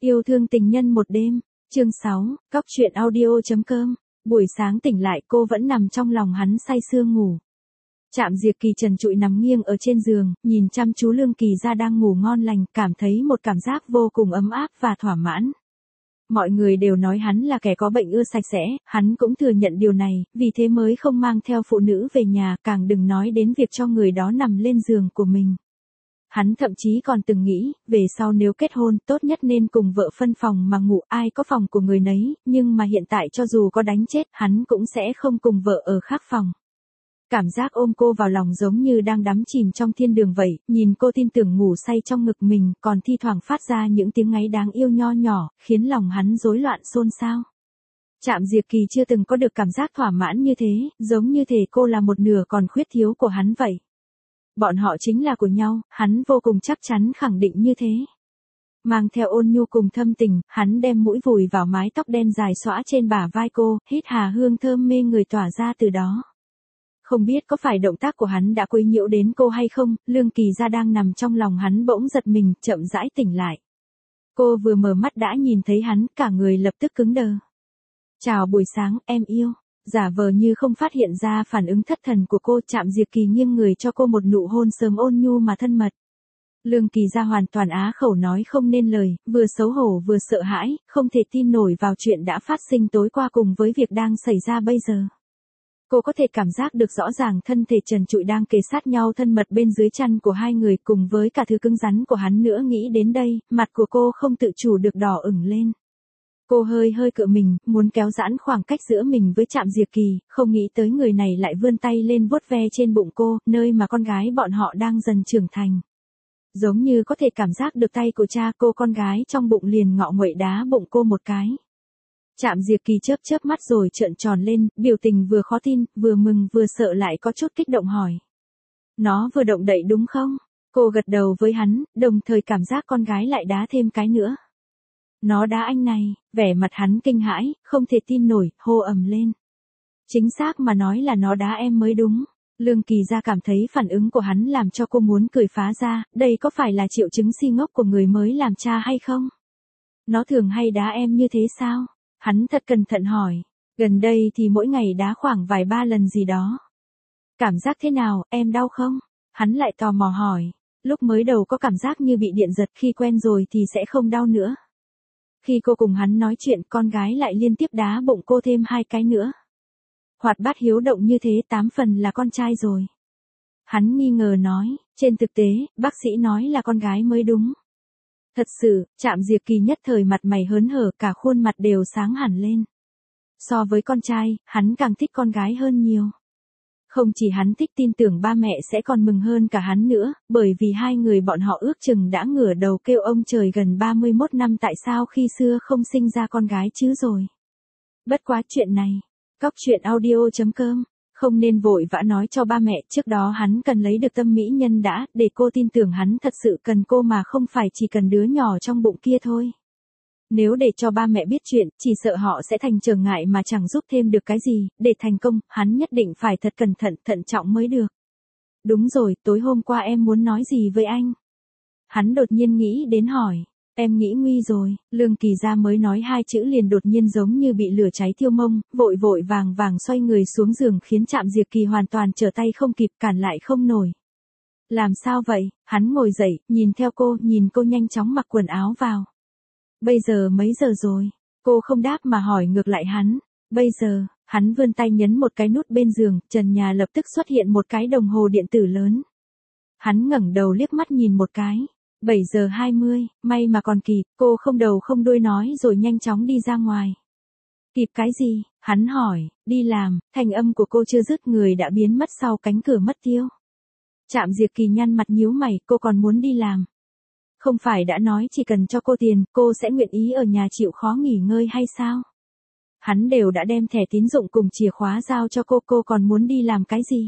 Yêu thương tình nhân một đêm, chương 6, Cóc truyện audio.com. Buổi sáng tỉnh lại cô vẫn nằm trong lòng hắn say sưa ngủ. Trạm Diệp Kỳ trần trụi nằm nghiêng ở trên giường, nhìn chăm chú Lương Kỳ Gia đang ngủ ngon lành, cảm thấy một cảm giác vô cùng ấm áp và thỏa mãn. Mọi người đều nói hắn là kẻ có bệnh ưa sạch sẽ, hắn cũng thừa nhận điều này, vì thế mới không mang theo phụ nữ về nhà, càng đừng nói đến việc cho người đó nằm lên giường của mình. Hắn thậm chí còn từng nghĩ, về sau nếu kết hôn, tốt nhất nên cùng vợ phân phòng mà ngủ, ai có phòng của người nấy, nhưng mà hiện tại cho dù có đánh chết, hắn cũng sẽ không cùng vợ ở khác phòng. Cảm giác ôm cô vào lòng giống như đang đắm chìm trong thiên đường vậy, nhìn cô tin tưởng ngủ say trong ngực mình, còn thi thoảng phát ra những tiếng ngáy đáng yêu nho nhỏ, khiến lòng hắn rối loạn xôn xao. Trạm Diệp Kỳ chưa từng có được cảm giác thỏa mãn như thế, giống như thể cô là một nửa còn khuyết thiếu của hắn vậy. Bọn họ chính là của nhau, hắn vô cùng chắc chắn khẳng định như thế. Mang theo ôn nhu cùng thâm tình, hắn đem mũi vùi vào mái tóc đen dài xõa trên bả vai cô, hít hà hương thơm mê người tỏa ra từ đó. Không biết có phải động tác của hắn đã quấy nhiễu đến cô hay không, Lương Kỳ Gia đang nằm trong lòng hắn bỗng giật mình, chậm rãi tỉnh lại. Cô vừa mở mắt đã nhìn thấy hắn, cả người lập tức cứng đờ. Chào buổi sáng, em yêu. Giả vờ như không phát hiện ra phản ứng thất thần của cô, Trạm Diệp Kỳ nghiêng người cho cô một nụ hôn sớm ôn nhu mà thân mật. Lương Kỳ Gia hoàn toàn á khẩu nói không nên lời, vừa xấu hổ vừa sợ hãi, không thể tin nổi vào chuyện đã phát sinh tối qua cùng với việc đang xảy ra bây giờ. Cô có thể cảm giác được rõ ràng thân thể trần trụi đang kề sát nhau thân mật bên dưới chăn của hai người cùng với cả thứ cứng rắn của hắn nữa, nghĩ đến đây, mặt của cô không tự chủ được đỏ ửng lên. Cô hơi cựa mình, muốn kéo giãn khoảng cách giữa mình với Trạm Diệp Kỳ, không nghĩ tới người này lại vươn tay lên vuốt ve trên bụng cô, nơi mà con gái bọn họ đang dần trưởng thành. Giống như có thể cảm giác được tay của cha cô, con gái trong bụng liền ngọ nguậy đá bụng cô một cái. Trạm Diệp Kỳ chớp mắt rồi trợn tròn lên, biểu tình vừa khó tin, vừa mừng vừa sợ lại có chút kích động hỏi. Nó vừa động đậy đúng không? Cô gật đầu với hắn, đồng thời cảm giác con gái lại đá thêm cái nữa. Nó đá anh này, vẻ mặt hắn kinh hãi, không thể tin nổi, hô ầm lên. Chính xác mà nói là nó đá em mới đúng. Lương Kỳ Gia cảm thấy phản ứng của hắn làm cho cô muốn cười phá ra, đây có phải là triệu chứng si ngốc của người mới làm cha hay không? Nó thường hay đá em như thế sao? Hắn thật cẩn thận hỏi, gần đây thì mỗi ngày đá khoảng vài ba lần gì đó. Cảm giác thế nào, em đau không? Hắn lại tò mò hỏi, lúc mới đầu có cảm giác như bị điện giật, khi quen rồi thì sẽ không đau nữa. Khi cô cùng hắn nói chuyện, con gái lại liên tiếp đá bụng cô thêm hai cái nữa. Hoạt bát hiếu động như thế 8 phần là con trai rồi. Hắn nghi ngờ nói, trên thực tế, bác sĩ nói là con gái mới đúng. Thật sự, Trạm Diệp Kỳ nhất thời mặt mày hớn hở, cả khuôn mặt đều sáng hẳn lên. So với con trai, hắn càng thích con gái hơn nhiều. Không chỉ hắn thích, tin tưởng ba mẹ sẽ còn mừng hơn cả hắn nữa, bởi vì hai người bọn họ ước chừng đã ngửa đầu kêu ông trời gần 31 năm tại sao khi xưa không sinh ra con gái chứ rồi. Bất quá chuyện này, Cóc truyện audio.com, không nên vội vã nói cho ba mẹ, trước đó hắn cần lấy được tâm mỹ nhân đã, để cô tin tưởng hắn thật sự cần cô mà không phải chỉ cần đứa nhỏ trong bụng kia thôi. Nếu để cho ba mẹ biết chuyện, chỉ sợ họ sẽ thành trở ngại mà chẳng giúp thêm được cái gì, để thành công, hắn nhất định phải thật cẩn thận, thận trọng mới được. Đúng rồi, tối hôm qua em muốn nói gì với anh? Hắn đột nhiên nghĩ đến hỏi. Em nghĩ nguy rồi, Lương Kỳ Gia mới nói hai chữ liền đột nhiên giống như bị lửa cháy thiêu mông, vội vàng xoay người xuống giường khiến Trạm Diệp Kỳ hoàn toàn trở tay không kịp, cản lại không nổi. Làm sao vậy? Hắn ngồi dậy, nhìn theo cô, nhìn cô nhanh chóng mặc quần áo vào. Bây giờ mấy giờ rồi? Cô không đáp mà hỏi ngược lại hắn. Bây giờ, hắn vươn tay nhấn một cái nút bên giường, trần nhà lập tức xuất hiện một cái đồng hồ điện tử lớn. Hắn ngẩng đầu liếc mắt nhìn một cái. 7 giờ 20, may mà còn kịp, cô không đầu không đuôi nói rồi nhanh chóng đi ra ngoài. Kịp cái gì? Hắn hỏi, đi làm, thanh âm của cô chưa dứt người đã biến mất sau cánh cửa mất tiêu. Trạm Diệp Kỳ nhăn mặt nhíu mày, cô còn muốn đi làm. Không phải đã nói chỉ cần cho cô tiền, cô sẽ nguyện ý ở nhà chịu khó nghỉ ngơi hay sao? Hắn đều đã đem thẻ tín dụng cùng chìa khóa giao cho cô còn muốn đi làm cái gì?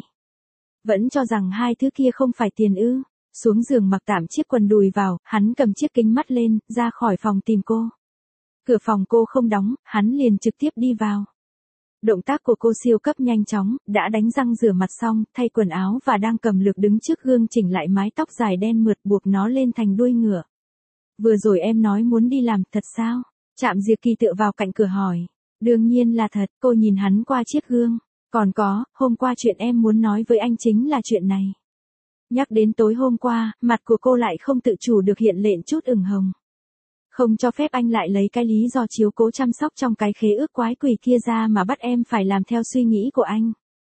Vẫn cho rằng hai thứ kia không phải tiền ư? Xuống giường mặc tạm chiếc quần đùi vào, hắn cầm chiếc kính mắt lên, ra khỏi phòng tìm cô. Cửa phòng cô không đóng, hắn liền trực tiếp đi vào. Động tác của cô siêu cấp nhanh chóng, đã đánh răng rửa mặt xong, thay quần áo và đang cầm lược đứng trước gương chỉnh lại mái tóc dài đen mượt buộc nó lên thành đuôi ngựa. Vừa rồi em nói muốn đi làm, thật sao? Trạm Diệp Kỳ tựa vào cạnh cửa hỏi. Đương nhiên là thật, cô nhìn hắn qua chiếc gương. Còn có, hôm qua chuyện em muốn nói với anh chính là chuyện này. Nhắc đến tối hôm qua, mặt của cô lại không tự chủ được hiện lên chút ửng hồng. Không cho phép anh lại lấy cái lý do chiếu cố chăm sóc trong cái khế ước quái quỷ kia ra mà bắt em phải làm theo suy nghĩ của anh.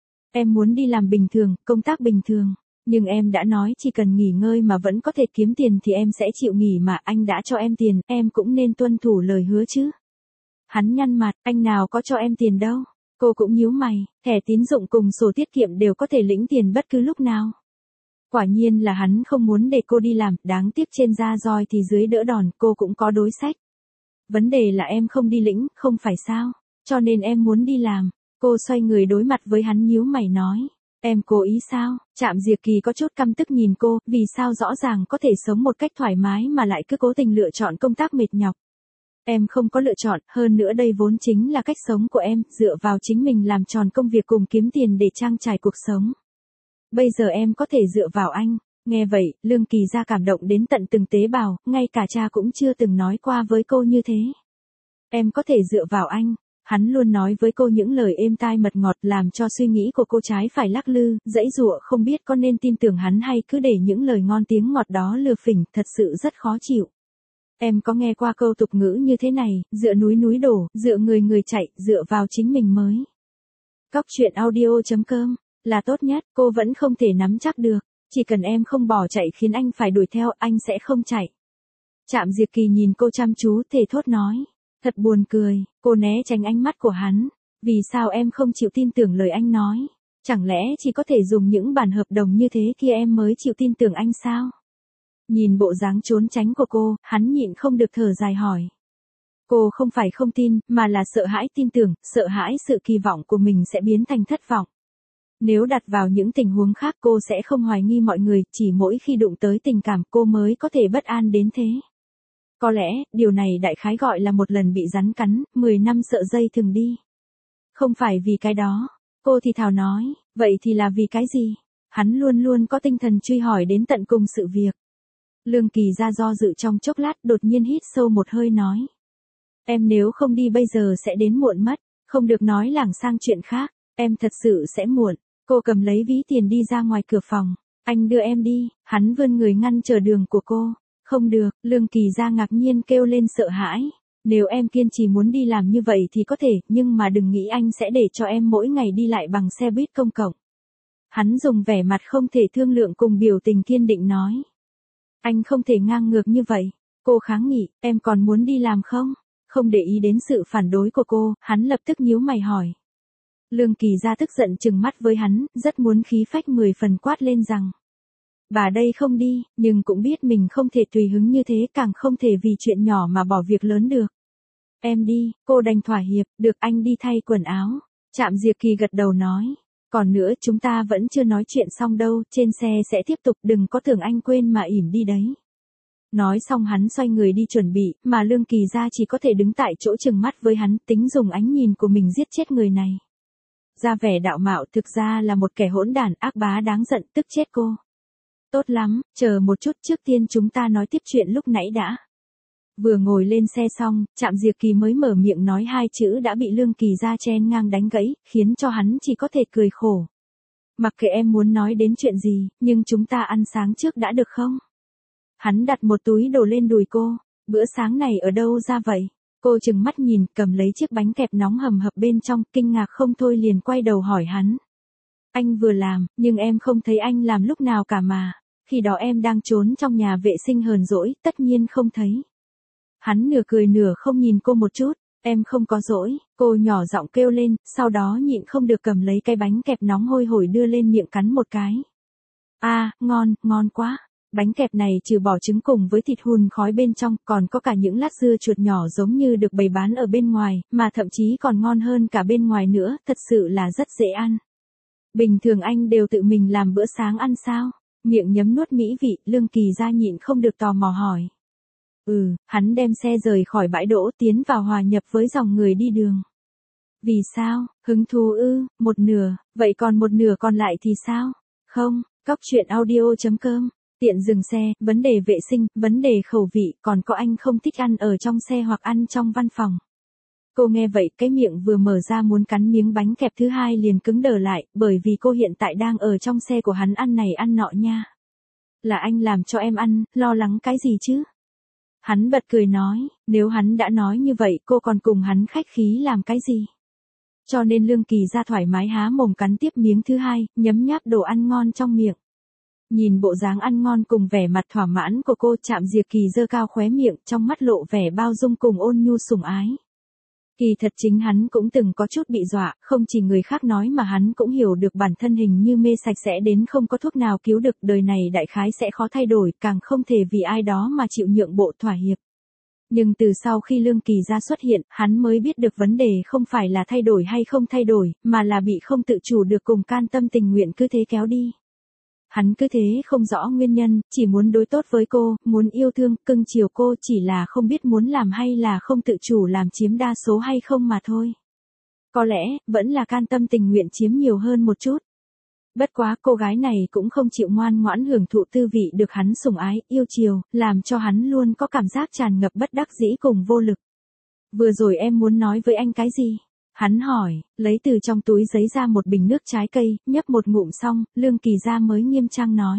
Em muốn đi làm bình thường, công tác bình thường. Nhưng em đã nói chỉ cần nghỉ ngơi mà vẫn có thể kiếm tiền thì em sẽ chịu nghỉ mà anh đã cho em tiền, em cũng nên tuân thủ lời hứa chứ. Hắn nhăn mặt, anh nào có cho em tiền đâu. Cô cũng nhíu mày, thẻ tín dụng cùng sổ tiết kiệm đều có thể lĩnh tiền bất cứ lúc nào. Quả nhiên là hắn không muốn để cô đi làm, đáng tiếc trên da roi thì dưới đỡ đòn, cô cũng có đối sách. Vấn đề là em không đi lĩnh, không phải sao, cho nên em muốn đi làm. Cô xoay người đối mặt với hắn nhíu mày nói, em cố ý sao? Trạm Diệp Kỳ có chút căm tức nhìn cô, vì sao rõ ràng có thể sống một cách thoải mái mà lại cứ cố tình lựa chọn công tác mệt nhọc. Em không có lựa chọn, hơn nữa đây vốn chính là cách sống của em, dựa vào chính mình làm tròn công việc cùng kiếm tiền để trang trải cuộc sống. Bây giờ em có thể dựa vào anh. Nghe vậy, Lương Kỳ Gia cảm động đến tận từng tế bào, ngay cả cha cũng chưa từng nói qua với cô như thế. Em có thể dựa vào anh. Hắn luôn nói với cô những lời êm tai mật ngọt làm cho suy nghĩ của cô trái phải lắc lư, giãy giụa không biết có nên tin tưởng hắn hay cứ để những lời ngon tiếng ngọt đó lừa phỉnh, thật sự rất khó chịu. Em có nghe qua câu tục ngữ như thế này, dựa núi núi đổ, dựa người người chạy, dựa vào chính mình mới. Cóc truyện audio.com là tốt nhất, cô vẫn không thể nắm chắc được, chỉ cần em không bỏ chạy khiến anh phải đuổi theo, anh sẽ không chạy. Trạm Diệp Kỳ nhìn cô chăm chú thề thốt nói, thật buồn cười, cô né tránh ánh mắt của hắn, vì sao em không chịu tin tưởng lời anh nói, chẳng lẽ chỉ có thể dùng những bản hợp đồng như thế kia em mới chịu tin tưởng anh sao? Nhìn bộ dáng trốn tránh của cô, hắn nhịn không được thở dài hỏi. Cô không phải không tin, mà là sợ hãi tin tưởng, sợ hãi sự kỳ vọng của mình sẽ biến thành thất vọng. Nếu đặt vào những tình huống khác cô sẽ không hoài nghi mọi người, chỉ mỗi khi đụng tới tình cảm cô mới có thể bất an đến thế. Có lẽ, điều này đại khái gọi là một lần bị rắn cắn, 10 năm sợ dây thừng đi. Không phải vì cái đó, cô thì thào nói, vậy thì là vì cái gì? Hắn luôn luôn có tinh thần truy hỏi đến tận cùng sự việc. Lương Kỳ Gia do dự trong chốc lát đột nhiên hít sâu một hơi nói. Em nếu không đi bây giờ sẽ đến muộn mất, không được nói lảng sang chuyện khác, em thật sự sẽ muộn. Cô cầm lấy ví tiền đi ra ngoài cửa phòng. Anh đưa em đi, hắn vươn người ngăn trở đường của cô. Không được, Lương Kỳ Gia ngạc nhiên kêu lên sợ hãi. Nếu em kiên trì muốn đi làm như vậy thì có thể, nhưng mà đừng nghĩ anh sẽ để cho em mỗi ngày đi lại bằng xe buýt công cộng. Hắn dùng vẻ mặt không thể thương lượng cùng biểu tình kiên định nói. Anh không thể ngang ngược như vậy. Cô kháng nghị, em còn muốn đi làm không? Không để ý đến sự phản đối của cô, hắn lập tức nhíu mày hỏi. Lương Kỳ Gia tức giận trừng mắt với hắn, rất muốn khí phách 10 phần quát lên rằng. Bà đây không đi, nhưng cũng biết mình không thể tùy hứng như thế, càng không thể vì chuyện nhỏ mà bỏ việc lớn được. Em đi, cô đành thỏa hiệp, được anh đi thay quần áo. Trạm Diệp Kỳ gật đầu nói. Còn nữa chúng ta vẫn chưa nói chuyện xong đâu, trên xe sẽ tiếp tục, đừng có tưởng anh quên mà ỉm đi đấy. Nói xong hắn xoay người đi chuẩn bị, mà Lương Kỳ Gia chỉ có thể đứng tại chỗ trừng mắt với hắn, tính dùng ánh nhìn của mình giết chết người này. Ra vẻ đạo mạo thực ra là một kẻ hỗn đản ác bá đáng giận, tức chết cô. Tốt lắm, chờ một chút, trước tiên chúng ta nói tiếp chuyện lúc nãy đã. Vừa ngồi lên xe xong, Trạm Diệp Kỳ mới mở miệng nói hai chữ đã bị Lương Kỳ Gia chen ngang đánh gãy, khiến cho hắn chỉ có thể cười khổ. Mặc kệ em muốn nói đến chuyện gì, nhưng chúng ta ăn sáng trước đã được không? Hắn đặt một túi đồ lên đùi cô, bữa sáng này ở đâu ra vậy? Cô chừng mắt nhìn, cầm lấy chiếc bánh kẹp nóng hầm hập bên trong, kinh ngạc không thôi liền quay đầu hỏi hắn. Anh vừa làm, nhưng em không thấy anh làm lúc nào cả mà. Khi đó em đang trốn trong nhà vệ sinh hờn dỗi, tất nhiên không thấy. Hắn nửa cười nửa không nhìn cô một chút, em không có dỗi, cô nhỏ giọng kêu lên, sau đó nhịn không được cầm lấy cái bánh kẹp nóng hôi hổi đưa lên miệng cắn một cái. Ngon, ngon quá. Bánh kẹp này trừ bỏ trứng cùng với thịt hun khói bên trong, còn có cả những lát dưa chuột nhỏ giống như được bày bán ở bên ngoài, mà thậm chí còn ngon hơn cả bên ngoài nữa, thật sự là rất dễ ăn. Bình thường anh đều tự mình làm bữa sáng ăn sao? Miệng nhấm nuốt mỹ vị, Lương Kỳ Gia nhịn không được tò mò hỏi. Hắn đem xe rời khỏi bãi đỗ tiến vào hòa nhập với dòng người đi đường. Vì sao? Hứng thú một nửa, vậy còn một nửa còn lại thì sao? Không, cóc truyện audio.com tiện dừng xe, vấn đề vệ sinh, vấn đề khẩu vị, còn có anh không thích ăn ở trong xe hoặc ăn trong văn phòng. Cô nghe vậy, cái miệng vừa mở ra muốn cắn miếng bánh kẹp thứ hai liền cứng đờ lại, bởi vì cô hiện tại đang ở trong xe của hắn ăn này ăn nọ nha. Là anh làm cho em ăn, lo lắng cái gì chứ? Hắn bật cười nói, nếu hắn đã nói như vậy cô còn cùng hắn khách khí làm cái gì? Cho nên Lương Kỳ ra thoải mái há mồm cắn tiếp miếng thứ hai, nhấm nháp đồ ăn ngon trong miệng. Nhìn bộ dáng ăn ngon cùng vẻ mặt thỏa mãn của cô, Trạm Diệp Kỳ giơ cao khóe miệng, trong mắt lộ vẻ bao dung cùng ôn nhu sủng ái. Kỳ thật chính hắn cũng từng có chút bị dọa, không chỉ người khác nói mà hắn cũng hiểu được bản thân hình như mê sạch sẽ đến không có thuốc nào cứu được, đời này đại khái sẽ khó thay đổi, càng không thể vì ai đó mà chịu nhượng bộ thỏa hiệp. Nhưng từ sau khi Lương Kỳ gia xuất hiện, hắn mới biết được vấn đề không phải là thay đổi hay không thay đổi, mà là bị không tự chủ được cùng can tâm tình nguyện cứ thế kéo đi. Hắn cứ thế không rõ nguyên nhân, chỉ muốn đối tốt với cô, muốn yêu thương, cưng chiều cô, chỉ là không biết muốn làm hay là không tự chủ làm chiếm đa số hay không mà thôi. Có lẽ, vẫn là can tâm tình nguyện chiếm nhiều hơn một chút. Bất quá cô gái này cũng không chịu ngoan ngoãn hưởng thụ tư vị được hắn sủng ái, yêu chiều, làm cho hắn luôn có cảm giác tràn ngập bất đắc dĩ cùng vô lực. Vừa rồi em muốn nói với anh cái gì? Hắn hỏi, lấy từ trong túi giấy ra một bình nước trái cây, nhấp một ngụm xong, Lương Kỳ gia mới nghiêm trang nói.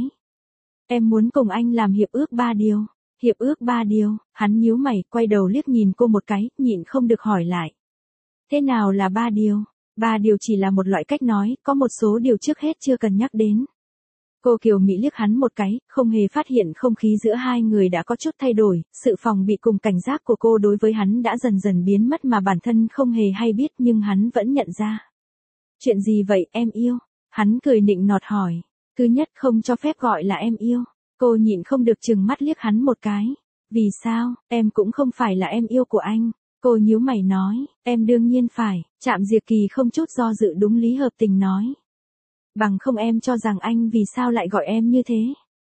Em muốn cùng anh làm hiệp ước 3 điều. Hiệp ước 3 điều, hắn nhíu mày, quay đầu liếc nhìn cô một cái, nhịn không được hỏi lại. Thế nào là 3 điều? 3 điều chỉ là một loại cách nói, có một số điều trước hết chưa cần nhắc đến. Cô kiều mị liếc hắn một cái, không hề phát hiện không khí giữa hai người đã có chút thay đổi, sự phòng bị cùng cảnh giác của cô đối với hắn đã dần dần biến mất mà bản thân không hề hay biết nhưng hắn vẫn nhận ra. Chuyện gì vậy em yêu? Hắn cười nịnh nọt hỏi. Thứ nhất không cho phép gọi là em yêu. Cô nhịn không được chừng mắt liếc hắn một cái. Vì sao, em cũng không phải là em yêu của anh. Cô nhíu mày nói, em đương nhiên phải, Trạm Diệp Kỳ không chút do dự đúng lý hợp tình nói. Bằng không em cho rằng anh vì sao lại gọi em như thế?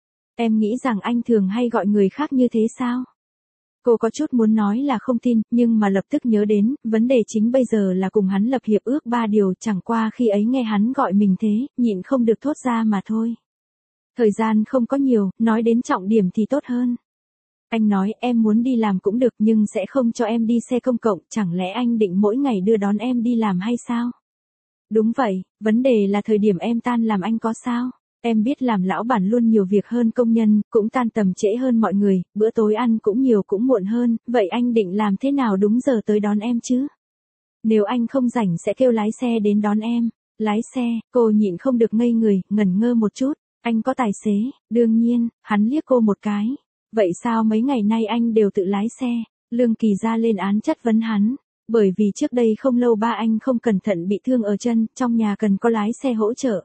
Em nghĩ rằng anh thường hay gọi người khác như thế sao? Cô có chút muốn nói là không tin, nhưng mà lập tức nhớ đến, vấn đề chính bây giờ là cùng hắn lập hiệp ước 3 điều, chẳng qua khi ấy nghe hắn gọi mình thế, nhịn không được thốt ra mà thôi. Thời gian không có nhiều, nói đến trọng điểm thì tốt hơn. Anh nói em muốn đi làm cũng được nhưng sẽ không cho em đi xe công cộng, chẳng lẽ anh định mỗi ngày đưa đón em đi làm hay sao? Đúng vậy, vấn đề là thời điểm em tan làm anh có sao? Em biết làm lão bản luôn nhiều việc hơn công nhân, cũng tan tầm trễ hơn mọi người, bữa tối ăn cũng nhiều cũng muộn hơn, vậy anh định làm thế nào đúng giờ tới đón em chứ? Nếu anh không rảnh sẽ kêu lái xe đến đón em. Lái xe, cô nhịn không được ngây người, ngẩn ngơ một chút. Anh có tài xế, đương nhiên, hắn liếc cô một cái. Vậy sao mấy ngày nay anh đều tự lái xe? Lương Kỳ gia lên án chất vấn hắn. Bởi vì trước đây không lâu ba anh không cẩn thận bị thương ở chân, trong nhà cần có lái xe hỗ trợ.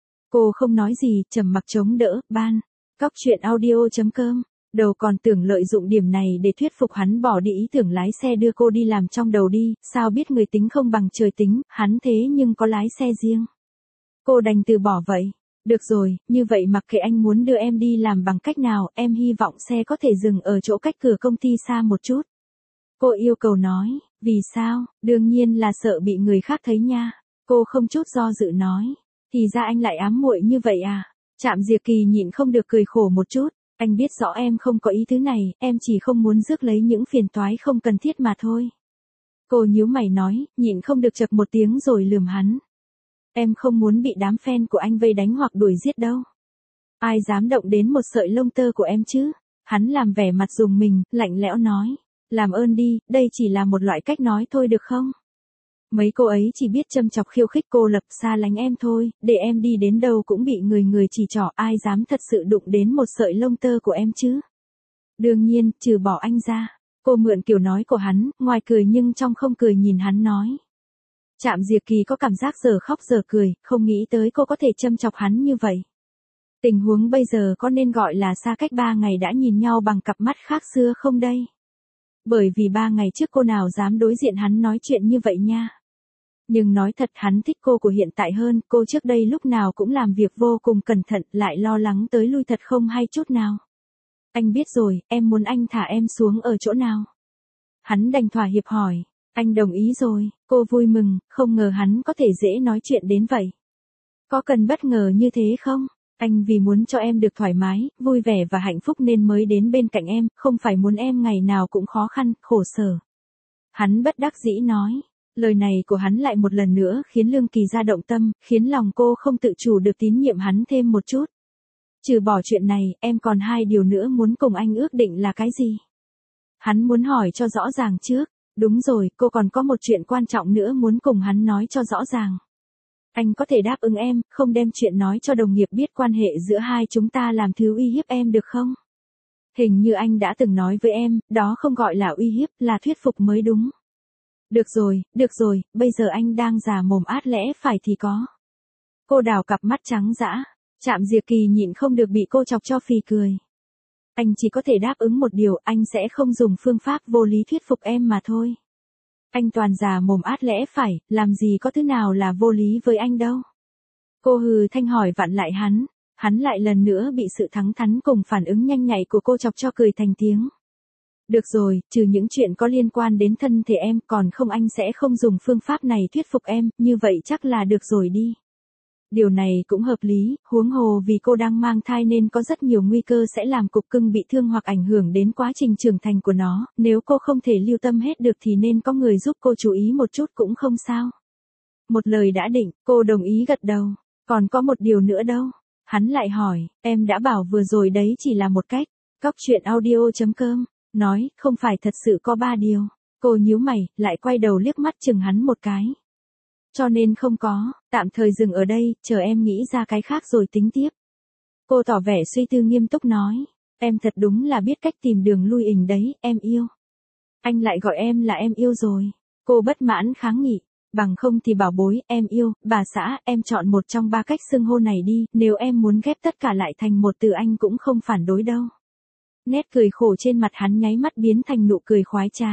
Cô không nói gì, trầm mặc chống đỡ, ban. Cóc truyện audio.com. Đầu còn tưởng lợi dụng điểm này để thuyết phục hắn bỏ đi ý tưởng lái xe đưa cô đi làm trong đầu đi, sao biết người tính không bằng trời tính, hắn thế nhưng có lái xe riêng. Cô đành từ bỏ vậy. Được rồi, như vậy mặc kệ anh muốn đưa em đi làm bằng cách nào, em hy vọng xe có thể dừng ở chỗ cách cửa công ty xa một chút. Cô yêu cầu nói, vì sao, đương nhiên là sợ bị người khác thấy nha. Cô không chút do dự nói, thì ra anh lại ám muội như vậy à. Trạm Diệp Kỳ nhịn không được cười khổ một chút, anh biết rõ em không có ý thứ này, em chỉ không muốn rước lấy những phiền toái không cần thiết mà thôi. Cô nhíu mày nói, nhịn không được chậc một tiếng rồi lườm hắn. Em không muốn bị đám fan của anh vây đánh hoặc đuổi giết đâu. Ai dám động đến một sợi lông tơ của em chứ? Hắn làm vẻ mặt rùng mình, lạnh lẽo nói. Làm ơn đi, đây chỉ là một loại cách nói thôi được không? Mấy cô ấy chỉ biết châm chọc khiêu khích cô lập xa lánh em thôi, để em đi đến đâu cũng bị người người chỉ trỏ, ai dám thật sự đụng đến một sợi lông tơ của em chứ? Đương nhiên, trừ bỏ anh ra. Cô mượn kiểu nói của hắn, ngoài cười nhưng trong không cười nhìn hắn nói. Trạm Diệp Kỳ có cảm giác giờ khóc giờ cười, không nghĩ tới cô có thể châm chọc hắn như vậy. Tình huống bây giờ có nên gọi là xa cách 3 ngày đã nhìn nhau bằng cặp mắt khác xưa không đây? Bởi vì 3 ngày trước cô nào dám đối diện hắn nói chuyện như vậy nha. Nhưng nói thật hắn thích cô của hiện tại hơn, cô trước đây lúc nào cũng làm việc vô cùng cẩn thận, lại lo lắng tới lui thật không hay chút nào. Anh biết rồi, em muốn anh thả em xuống ở chỗ nào? Hắn đành thỏa hiệp hỏi. Anh đồng ý rồi, cô vui mừng, không ngờ hắn có thể dễ nói chuyện đến vậy. Có cần bất ngờ như thế không? Anh vì muốn cho em được thoải mái, vui vẻ và hạnh phúc nên mới đến bên cạnh em, không phải muốn em ngày nào cũng khó khăn, khổ sở. Hắn bất đắc dĩ nói. Lời này của hắn lại một lần nữa khiến Lương Kỳ Gia động tâm, khiến lòng cô không tự chủ được tín nhiệm hắn thêm một chút. Trừ bỏ chuyện này, em còn hai điều nữa muốn cùng anh ước định là cái gì? Hắn muốn hỏi cho rõ ràng trước. Đúng rồi, cô còn có một chuyện quan trọng nữa muốn cùng hắn nói cho rõ ràng. Anh có thể đáp ứng em, không đem chuyện nói cho đồng nghiệp biết quan hệ giữa hai chúng ta làm thứ uy hiếp em được không? Hình như anh đã từng nói với em, đó không gọi là uy hiếp, là thuyết phục mới đúng. Được rồi, bây giờ anh đang già mồm át lẽ phải thì có. Cô đào cặp mắt trắng dã, Trạm Diệp Kỳ nhịn không được bị cô chọc cho phì cười. Anh chỉ có thể đáp ứng một điều, anh sẽ không dùng phương pháp vô lý thuyết phục em mà thôi. Anh toàn già mồm át lẽ phải, làm gì có thứ nào là vô lý với anh đâu. Cô hừ thanh hỏi vặn lại hắn lại lần nữa bị sự thẳng thắn cùng phản ứng nhanh nhạy của cô chọc cho cười thành tiếng. Được rồi, trừ những chuyện có liên quan đến thân thể em, còn không anh sẽ không dùng phương pháp này thuyết phục em, như vậy chắc là được rồi đi. Điều này cũng hợp lý, huống hồ vì cô đang mang thai nên có rất nhiều nguy cơ sẽ làm cục cưng bị thương hoặc ảnh hưởng đến quá trình trưởng thành của nó, nếu cô không thể lưu tâm hết được thì nên có người giúp cô chú ý một chút cũng không sao. Một lời đã định, cô đồng ý gật đầu, còn có một điều nữa đâu. Hắn lại hỏi, em đã bảo vừa rồi đấy chỉ là một cách. Cóc truyện audio.com nói, không phải thật sự có 3 điều. Cô nhíu mày, lại quay đầu liếc mắt chừng hắn một cái. Cho nên không có, tạm thời dừng ở đây, chờ em nghĩ ra cái khác rồi tính tiếp. Cô tỏ vẻ suy tư nghiêm túc nói, em thật đúng là biết cách tìm đường lui ình đấy, em yêu. Anh lại gọi em là em yêu rồi. Cô bất mãn kháng nghị, bằng không thì bảo bối, em yêu, bà xã, em chọn một trong 3 cách xưng hô này đi, nếu em muốn ghép tất cả lại thành một từ anh cũng không phản đối đâu. Nét cười khổ trên mặt hắn nháy mắt biến thành nụ cười khoái trá.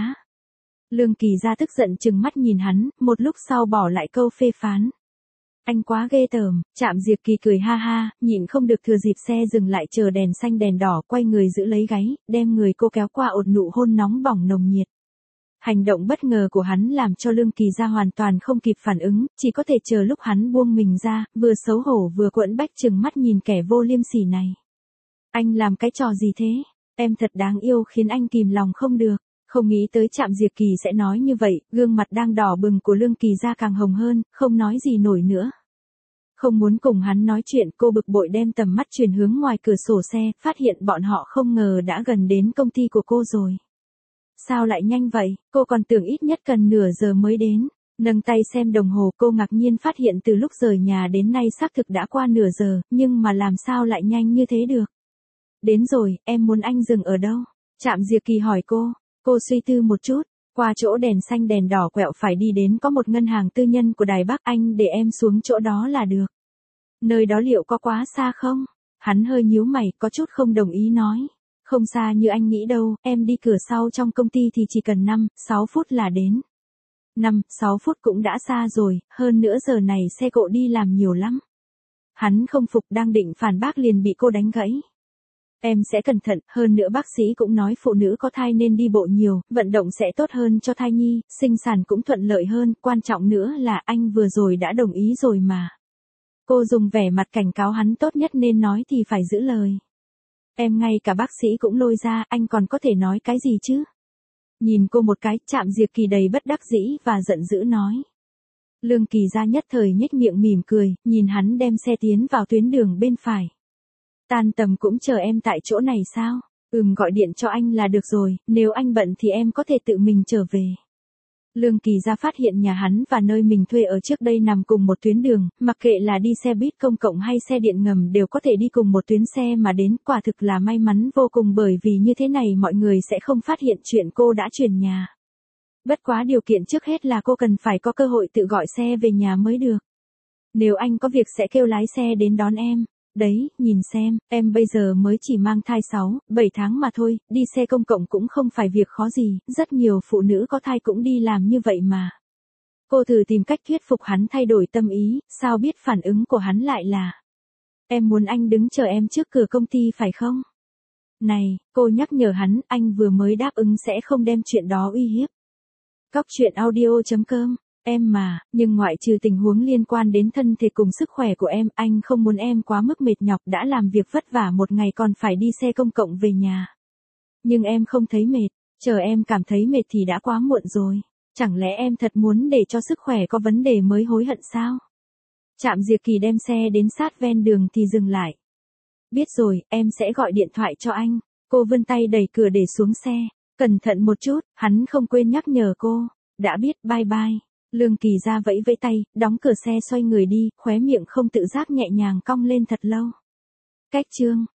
Lương Kỳ Gia tức giận chừng mắt nhìn hắn, một lúc sau bỏ lại câu phê phán. Anh quá ghê tởm, Trạm Diệp Kỳ cười ha ha, nhịn không được thừa dịp xe dừng lại chờ đèn xanh đèn đỏ, quay người giữ lấy gáy, đem người cô kéo qua ột nụ hôn nóng bỏng nồng nhiệt. Hành động bất ngờ của hắn làm cho Lương Kỳ Gia hoàn toàn không kịp phản ứng, chỉ có thể chờ lúc hắn buông mình ra, vừa xấu hổ vừa quẫn bách chừng mắt nhìn kẻ vô liêm sỉ này. Anh làm cái trò gì thế? Em thật đáng yêu khiến anh kìm lòng không được. Không nghĩ tới Trạm Diệp Kỳ sẽ nói như vậy, gương mặt đang đỏ bừng của Lương Kỳ Gia càng hồng hơn, không nói gì nổi nữa. Không muốn cùng hắn nói chuyện, cô bực bội đem tầm mắt chuyển hướng ngoài cửa sổ xe, phát hiện bọn họ không ngờ đã gần đến công ty của cô rồi. Sao lại nhanh vậy, cô còn tưởng ít nhất cần nửa giờ mới đến. Nâng tay xem đồng hồ, cô ngạc nhiên phát hiện từ lúc rời nhà đến nay xác thực đã qua nửa giờ, nhưng mà làm sao lại nhanh như thế được. Đến rồi, em muốn anh dừng ở đâu? Trạm Diệp Kỳ hỏi cô. Cô suy tư một chút, qua chỗ đèn xanh đèn đỏ quẹo phải đi đến có một ngân hàng tư nhân của Đài Bắc, anh để em xuống chỗ đó là được. Nơi đó liệu có quá xa không? Hắn hơi nhíu mày, có chút không đồng ý nói. Không xa như anh nghĩ đâu, em đi cửa sau trong công ty thì chỉ cần 5-6 phút là đến. 5-6 phút cũng đã xa rồi, hơn nữa giờ này xe cộ đi làm nhiều lắm. Hắn không phục đang định phản bác liền bị cô đánh gãy. Em sẽ cẩn thận, hơn nữa bác sĩ cũng nói phụ nữ có thai nên đi bộ nhiều, vận động sẽ tốt hơn cho thai nhi, sinh sản cũng thuận lợi hơn, quan trọng nữa là anh vừa rồi đã đồng ý rồi mà. Cô dùng vẻ mặt cảnh cáo hắn tốt nhất nên nói thì phải giữ lời. Em ngay cả bác sĩ cũng lôi ra, anh còn có thể nói cái gì chứ? Nhìn cô một cái, Trạm Diệp Kỳ đầy bất đắc dĩ và giận dữ nói. Lương Kỳ Gia nhất thời nhếch miệng mỉm cười, nhìn hắn đem xe tiến vào tuyến đường bên phải. Tan tầm cũng chờ em tại chỗ này sao? Gọi điện cho anh là được rồi, nếu anh bận thì em có thể tự mình trở về. Lương Kỳ Gia phát hiện nhà hắn và nơi mình thuê ở trước đây nằm cùng một tuyến đường, mặc kệ là đi xe buýt công cộng hay xe điện ngầm đều có thể đi cùng một tuyến xe mà đến, quả thực là may mắn vô cùng bởi vì như thế này mọi người sẽ không phát hiện chuyện cô đã chuyển nhà. Bất quá điều kiện trước hết là cô cần phải có cơ hội tự gọi xe về nhà mới được. Nếu anh có việc sẽ kêu lái xe đến đón em. Đấy, nhìn xem, em bây giờ mới chỉ mang thai 6-7 tháng mà thôi, đi xe công cộng cũng không phải việc khó gì, rất nhiều phụ nữ có thai cũng đi làm như vậy mà. Cô thử tìm cách thuyết phục hắn thay đổi tâm ý, sao biết phản ứng của hắn lại là: em muốn anh đứng chờ em trước cửa công ty phải không? Này, cô nhắc nhở hắn, anh vừa mới đáp ứng sẽ không đem chuyện đó uy hiếp. Cóc truyện audio.com Em mà, nhưng ngoại trừ tình huống liên quan đến thân thể cùng sức khỏe của em, anh không muốn em quá mức mệt nhọc, đã làm việc vất vả một ngày còn phải đi xe công cộng về nhà. Nhưng em không thấy mệt, chờ em cảm thấy mệt thì đã quá muộn rồi. Chẳng lẽ em thật muốn để cho sức khỏe có vấn đề mới hối hận sao? Trạm Diệp Kỳ đem xe đến sát ven đường thì dừng lại. Biết rồi, em sẽ gọi điện thoại cho anh. Cô vươn tay đẩy cửa để xuống xe. Cẩn thận một chút, hắn không quên nhắc nhở cô. Đã biết, bye bye. Lương Kỳ ra vẫy vẫy tay, đóng cửa xe xoay người đi, khóe miệng không tự giác nhẹ nhàng cong lên thật lâu. Cách chương